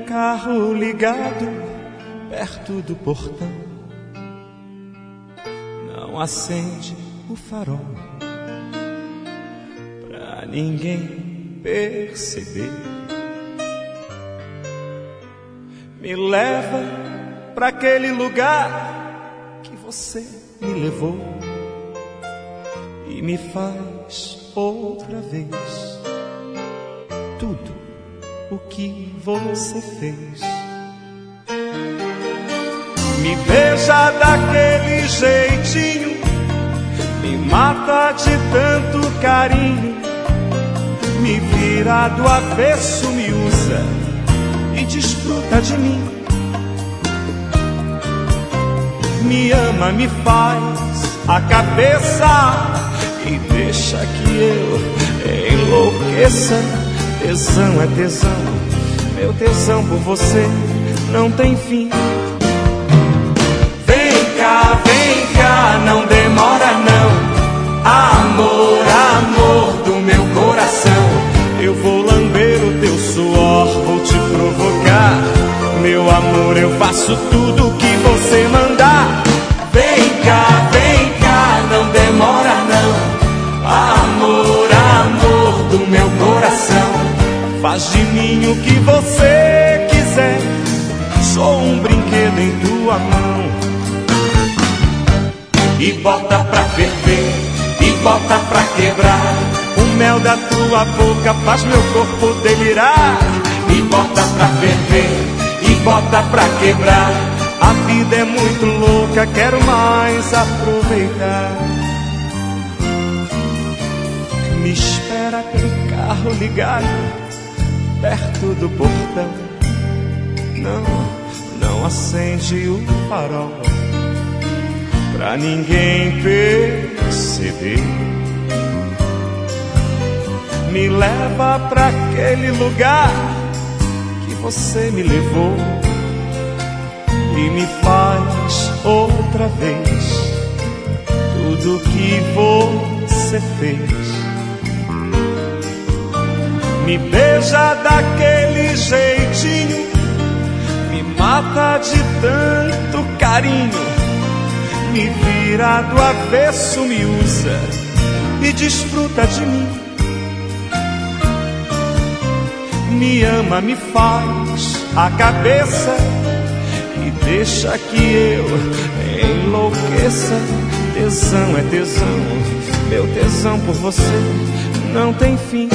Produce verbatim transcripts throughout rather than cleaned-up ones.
carro ligado perto do portão, não acende o farol pra ninguém perceber. Me leva pra aquele lugar que você me levou e me faz outra vez tudo o que você fez. Me beija daquele jeitinho, me mata de tanto carinho, me vira do avesso, me usa e desfruta de mim. Me ama, me faz a cabeça e deixa que eu enlouqueça. Tesão é tesão, meu tesão por você não tem fim. Vem cá, vem cá, não demora não. Amor, amor do meu coração, eu vou lamber o teu suor, vou te provocar. Meu amor, eu faço tudo o que você mandar. Vem cá, vem cá, não demora não. Amor, amor do meu coração, faz de mim o que você quiser. Sou um brinquedo em tua mão. E bota pra ferver, e bota pra quebrar. O mel da tua boca faz meu corpo delirar. E bota pra ferver, e bota pra quebrar. A vida é muito louca, quero mais aproveitar. Me espera com carro ligado perto do portão, não, não acende o farol pra ninguém perceber. Me leva pra aquele lugar que você me levou e me faz outra vez tudo que você fez. Me beija daquele jeitinho, me mata de tanto carinho, me vira do avesso, me usa e desfruta de mim. Me ama, me faz a cabeça e deixa que eu enlouqueça. Tesão é tesão, meu tesão por você não tem fim.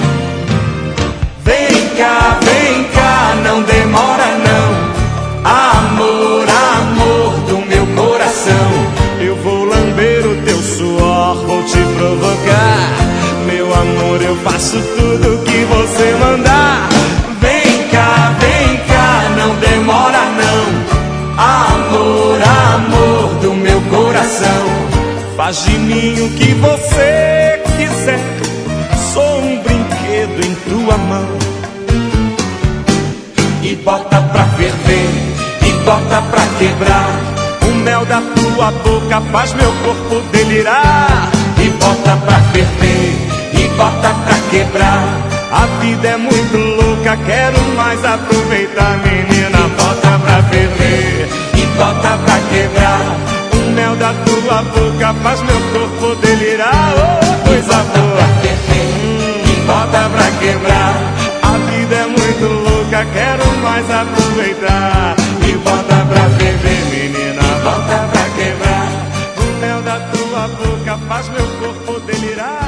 Vem cá, vem cá, não demora não. Amor, amor do meu coração, eu vou lamber o teu suor, vou te provocar. Meu amor, eu faço tudo o que você mandar. Vem cá, vem cá, não demora não. Amor, amor do meu coração, faz de mim o que você quiser. Sou um brinquedo em tua mão. E bota pra ferver, e bota pra quebrar. O mel da tua boca faz meu corpo delirar. E bota pra ferver, e bota pra quebrar. A vida é muito louca, quero mais aproveitar. Menina, bota pra ferver, e bota pra quebrar. O mel da tua boca faz meu corpo delirar. Oh, coisa boa. E bota pra quebrar. A vida é muito louca, quero mais aproveitar. E bota pra ferver, menina, bota pra quebrar. O mel da tua boca faz meu corpo delirar.